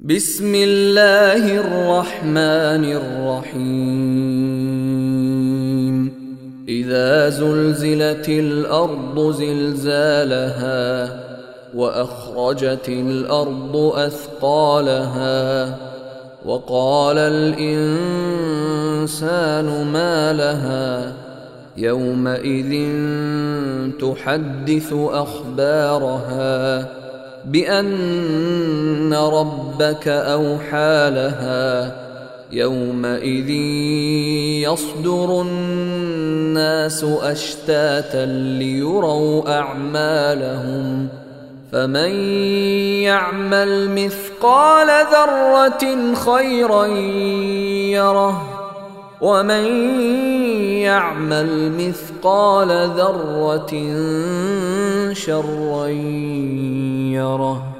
بسم الله الرحمن الرحيم إذا زلزلت الأرض زلزالها وأخرجت الأرض أثقالها وقال الإنسان ما لها يومئذ تحدث أخبارها بأن ربك أوحى لها يومئذ يصدر الناس أشتاتا ليروا أعمالهم فمن يعمل مثقال ذرة خيرا يره ومن يعمل مثقال ذرة شرا يره.